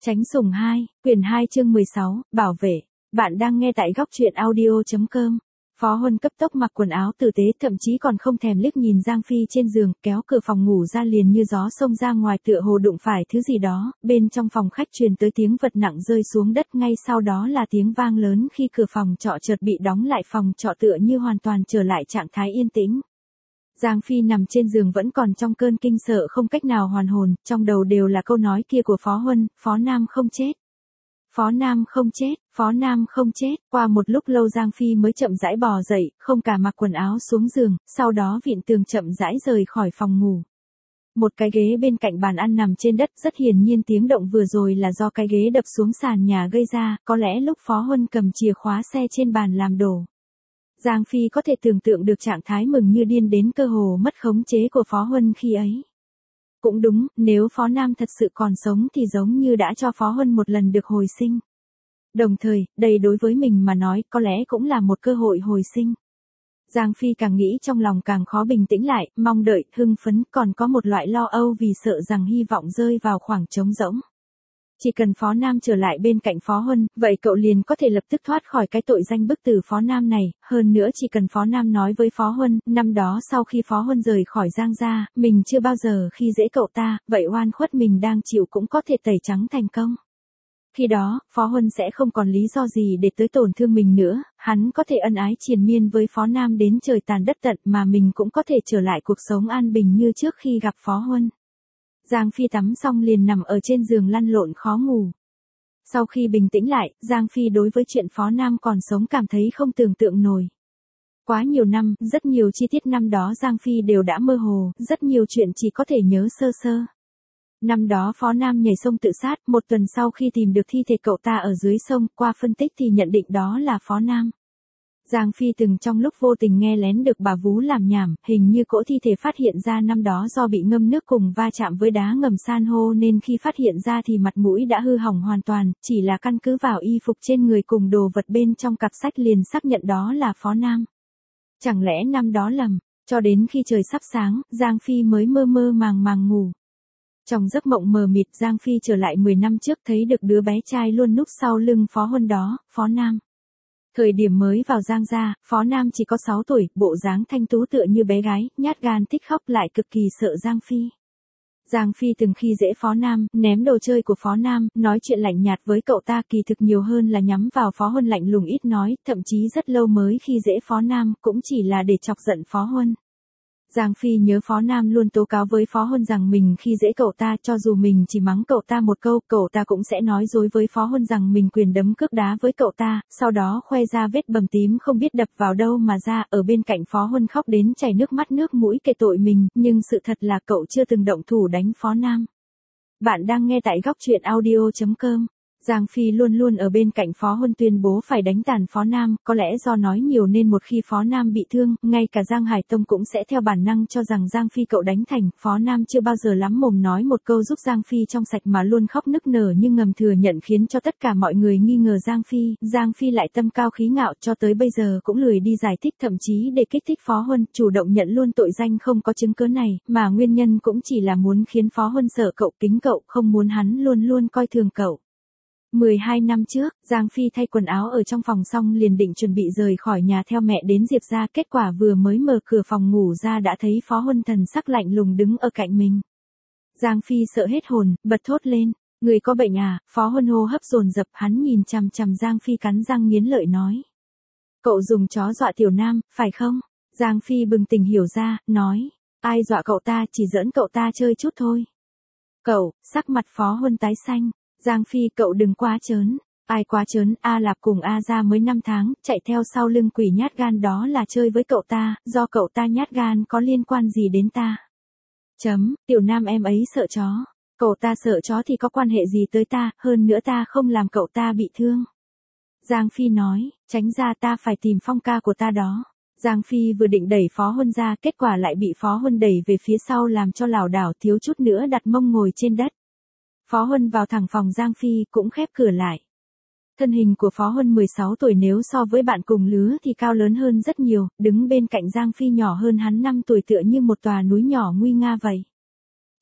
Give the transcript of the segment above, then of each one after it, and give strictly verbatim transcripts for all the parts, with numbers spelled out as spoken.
Tránh sủng hai, quyển hai chương mười sáu, bảo vệ. Bạn đang nghe tại góc truyện audio.com. Phó Huân cấp tốc mặc quần áo tử tế, thậm chí còn không thèm liếc nhìn Giang Phi trên giường, kéo cửa phòng ngủ ra liền như gió xông ra ngoài, tựa hồ đụng phải thứ gì đó. Bên trong phòng khách truyền tới tiếng vật nặng rơi xuống đất, ngay sau đó là tiếng vang lớn khi cửa phòng trọ chợt bị đóng lại, phòng trọ tựa như hoàn toàn trở lại trạng thái yên tĩnh. Giang Phi nằm trên giường vẫn còn trong cơn kinh sợ không cách nào hoàn hồn, trong đầu đều là câu nói kia của Phó Huân, Phó Nam không chết. Phó Nam không chết, Phó Nam không chết. Qua một lúc lâu Giang Phi mới chậm rãi bò dậy, không cả mặc quần áo xuống giường, sau đó vịn tường chậm rãi rời khỏi phòng ngủ. Một cái ghế bên cạnh bàn ăn nằm trên đất, rất hiển nhiên tiếng động vừa rồi là do cái ghế đập xuống sàn nhà gây ra, có lẽ lúc Phó Huân cầm chìa khóa xe trên bàn làm đổ. Giang Phi có thể tưởng tượng được trạng thái mừng như điên đến cơ hồ mất khống chế của Phó Huân khi ấy. Cũng đúng, nếu Phó Nam thật sự còn sống thì giống như đã cho Phó Huân một lần được hồi sinh. Đồng thời, đây đối với mình mà nói có lẽ cũng là một cơ hội hồi sinh. Giang Phi càng nghĩ trong lòng càng khó bình tĩnh lại, mong đợi, hưng phấn, còn có một loại lo âu vì sợ rằng hy vọng rơi vào khoảng trống rỗng. Chỉ cần Phó Nam trở lại bên cạnh Phó Huân, vậy cậu liền có thể lập tức thoát khỏi cái tội danh bức tử Phó Nam này, hơn nữa chỉ cần Phó Nam nói với Phó Huân, năm đó sau khi Phó Huân rời khỏi Giang gia, mình chưa bao giờ khi dễ cậu ta, vậy oan khuất mình đang chịu cũng có thể tẩy trắng thành công. Khi đó, Phó Huân sẽ không còn lý do gì để tới tổn thương mình nữa, hắn có thể ân ái triền miên với Phó Nam đến trời tàn đất tận, mà mình cũng có thể trở lại cuộc sống an bình như trước khi gặp Phó Huân. Giang Phi tắm xong liền nằm ở trên giường lăn lộn khó ngủ. Sau khi bình tĩnh lại, Giang Phi đối với chuyện Phó Nam còn sống cảm thấy không tưởng tượng nổi. Quá nhiều năm, rất nhiều chi tiết năm đó Giang Phi đều đã mơ hồ, rất nhiều chuyện chỉ có thể nhớ sơ sơ. Năm đó Phó Nam nhảy sông tự sát, một tuần sau khi tìm được thi thể cậu ta ở dưới sông, qua phân tích thì nhận định đó là Phó Nam. Giang Phi từng trong lúc vô tình nghe lén được bà vú làm nhảm, hình như cỗ thi thể phát hiện ra năm đó do bị ngâm nước cùng va chạm với đá ngầm san hô nên khi phát hiện ra thì mặt mũi đã hư hỏng hoàn toàn, chỉ là căn cứ vào y phục trên người cùng đồ vật bên trong cặp sách liền xác nhận đó là Phó Nam. Chẳng lẽ năm đó lầm, cho đến khi trời sắp sáng, Giang Phi mới mơ mơ màng màng ngủ. Trong giấc mộng mờ mịt Giang Phi trở lại mười năm trước, thấy được đứa bé trai luôn núp sau lưng Phó Huân đó, Phó Nam. Thời điểm mới vào Giang gia, Phó Nam chỉ có sáu tuổi, bộ dáng thanh tú tựa như bé gái, nhát gan thích khóc lại cực kỳ sợ Giang Phi. Giang Phi từng khi dễ Phó Nam, ném đồ chơi của Phó Nam, nói chuyện lạnh nhạt với cậu ta, kỳ thực nhiều hơn là nhắm vào Phó Huân, lạnh lùng ít nói, thậm chí rất lâu mới khi dễ Phó Nam, cũng chỉ là để chọc giận Phó Huân. Giang Phi nhớ Phó Nam luôn tố cáo với Phó Huân rằng mình khi dễ cậu ta, cho dù mình chỉ mắng cậu ta một câu, cậu ta cũng sẽ nói dối với Phó Huân rằng mình quyền đấm cước đá với cậu ta, sau đó khoe ra vết bầm tím không biết đập vào đâu mà ra, ở bên cạnh Phó Huân khóc đến chảy nước mắt nước mũi kể tội mình, nhưng sự thật là cậu chưa từng động thủ đánh Phó Nam. Bạn đang nghe tại góc truyện audio.com. Giang Phi luôn luôn ở bên cạnh Phó Huân tuyên bố phải đánh tàn Phó Nam, có lẽ do nói nhiều nên một khi Phó Nam bị thương, ngay cả Giang Hải Tông cũng sẽ theo bản năng cho rằng Giang Phi cậu đánh thành. Phó Nam chưa bao giờ lắm mồm nói một câu giúp Giang Phi trong sạch mà luôn khóc nức nở nhưng ngầm thừa nhận, khiến cho tất cả mọi người nghi ngờ Giang Phi. Giang Phi lại tâm cao khí ngạo, cho tới bây giờ cũng lười đi giải thích, thậm chí để kích thích Phó Huân, chủ động nhận luôn tội danh không có chứng cứ này, mà nguyên nhân cũng chỉ là muốn khiến Phó Huân sợ cậu, kính cậu, không muốn hắn luôn luôn coi thường cậu. mười hai năm trước, Giang Phi thay quần áo ở trong phòng xong liền định chuẩn bị rời khỏi nhà theo mẹ đến Diệp gia, kết quả vừa mới mở cửa phòng ngủ ra đã thấy Phó Huân thần sắc lạnh lùng đứng ở cạnh mình. Giang Phi sợ hết hồn, bật thốt lên, người có bệnh à? Phó Huân hô hấp dồn dập, hắn nhìn chằm chằm Giang Phi cắn răng nghiến lợi nói. Cậu dùng chó dọa Tiểu Nam, phải không? Giang Phi bừng tỉnh hiểu ra, nói, ai dọa cậu ta, chỉ giỡn cậu ta chơi chút thôi. Cậu, sắc mặt Phó Huân tái xanh. Giang Phi cậu đừng quá trớn, ai quá trớn, A Lạp cùng A Gia mới năm tháng, chạy theo sau lưng quỷ nhát gan đó là chơi với cậu ta, do cậu ta nhát gan có liên quan gì đến ta. Chấm, Tiểu Nam em ấy sợ chó, cậu ta sợ chó thì có quan hệ gì tới ta, hơn nữa ta không làm cậu ta bị thương. Giang Phi nói, tránh ra, ta phải tìm Phong ca của ta đó. Giang Phi vừa định đẩy Phó Huân ra, kết quả lại bị Phó Huân đẩy về phía sau làm cho lảo đảo thiếu chút nữa đặt mông ngồi trên đất. Phó Huân vào thẳng phòng Giang Phi, cũng khép cửa lại. Thân hình của Phó Huân mười sáu tuổi nếu so với bạn cùng lứa thì cao lớn hơn rất nhiều, đứng bên cạnh Giang Phi nhỏ hơn hắn năm tuổi tựa như một tòa núi nhỏ nguy nga vậy.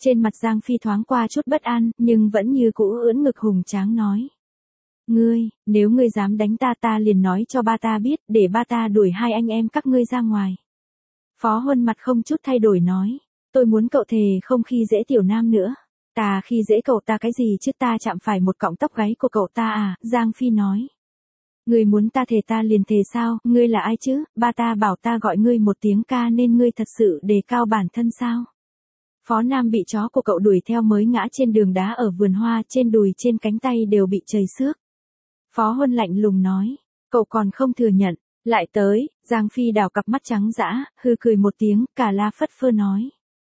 Trên mặt Giang Phi thoáng qua chút bất an, nhưng vẫn như cũ ưỡn ngực hùng tráng nói. Ngươi, nếu ngươi dám đánh ta ta liền nói cho ba ta biết, để ba ta đuổi hai anh em các ngươi ra ngoài. Phó Huân mặt không chút thay đổi nói. Tôi muốn cậu thề không khi dễ tiểu nam nữa. Ta khi dễ cậu ta cái gì chứ, ta chạm phải một cọng tóc gáy của cậu ta à, Giang Phi nói. Ngươi muốn ta thề ta liền thề sao, ngươi là ai chứ, ba ta bảo ta gọi ngươi một tiếng ca nên ngươi thật sự đề cao bản thân sao. Phó Nam bị chó của cậu đuổi theo mới ngã trên đường đá ở vườn hoa, trên đùi trên cánh tay đều bị chảy xước. Phó Huân lạnh lùng nói, cậu còn không thừa nhận, lại tới, Giang Phi đảo cặp mắt trắng dã, hư cười một tiếng, cả la phất phơ nói.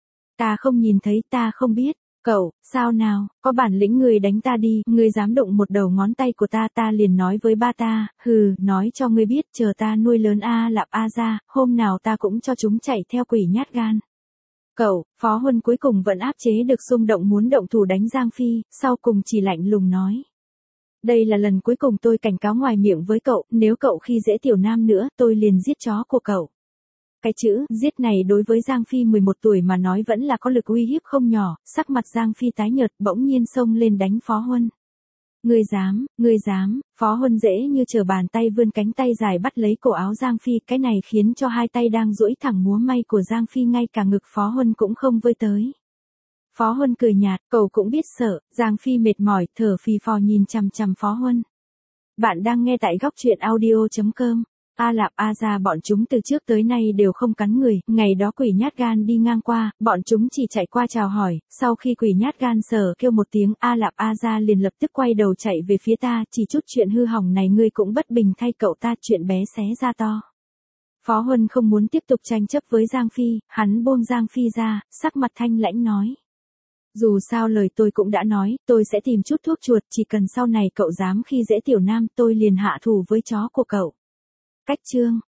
Ta không nhìn thấy, ta không biết, cậu, sao nào, có bản lĩnh người đánh ta đi, ngươi dám đụng một đầu ngón tay của ta ta liền nói với ba ta, hừ, nói cho ngươi biết, chờ ta nuôi lớn A Lạp A ra, hôm nào ta cũng cho chúng chạy theo quỷ nhát gan. Cậu, Phó Huân cuối cùng vẫn áp chế được xung động muốn động thủ đánh Giang Phi, sau cùng chỉ lạnh lùng nói. Đây là lần cuối cùng tôi cảnh cáo ngoài miệng với cậu, nếu cậu khi dễ tiểu nam nữa, tôi liền giết chó của cậu. Cái chữ giết này đối với Giang Phi mười một tuổi mà nói vẫn là có lực uy hiếp không nhỏ, sắc mặt Giang Phi tái nhợt bỗng nhiên xông lên đánh Phó Huân. Ngươi dám, ngươi dám, Phó Huân dễ như trở bàn tay vươn cánh tay dài bắt lấy cổ áo Giang Phi, cái này khiến cho hai tay đang duỗi thẳng múa may của Giang Phi ngay cả ngực Phó Huân cũng không với tới. Phó Huân cười nhạt, cậu cũng biết sợ, Giang Phi mệt mỏi, thở phì phò nhìn chằm chằm Phó Huân. Bạn đang nghe tại góc truyện audio chấm com. A Lạp A ra bọn chúng từ trước tới nay đều không cắn người, ngày đó quỷ nhát gan đi ngang qua, bọn chúng chỉ chạy qua chào hỏi, sau khi quỷ nhát gan sờ kêu một tiếng A Lạp A ra liền lập tức quay đầu chạy về phía ta, chỉ chút chuyện hư hỏng này ngươi cũng bất bình thay cậu ta, chuyện bé xé ra to. Phó Huân không muốn tiếp tục tranh chấp với Giang Phi, hắn buông Giang Phi ra, sắc mặt thanh lãnh nói. Dù sao lời tôi cũng đã nói, tôi sẽ tìm chút thuốc chuột, chỉ cần sau này cậu dám khi dễ tiểu nam tôi liền hạ thủ với chó của cậu. Cách chương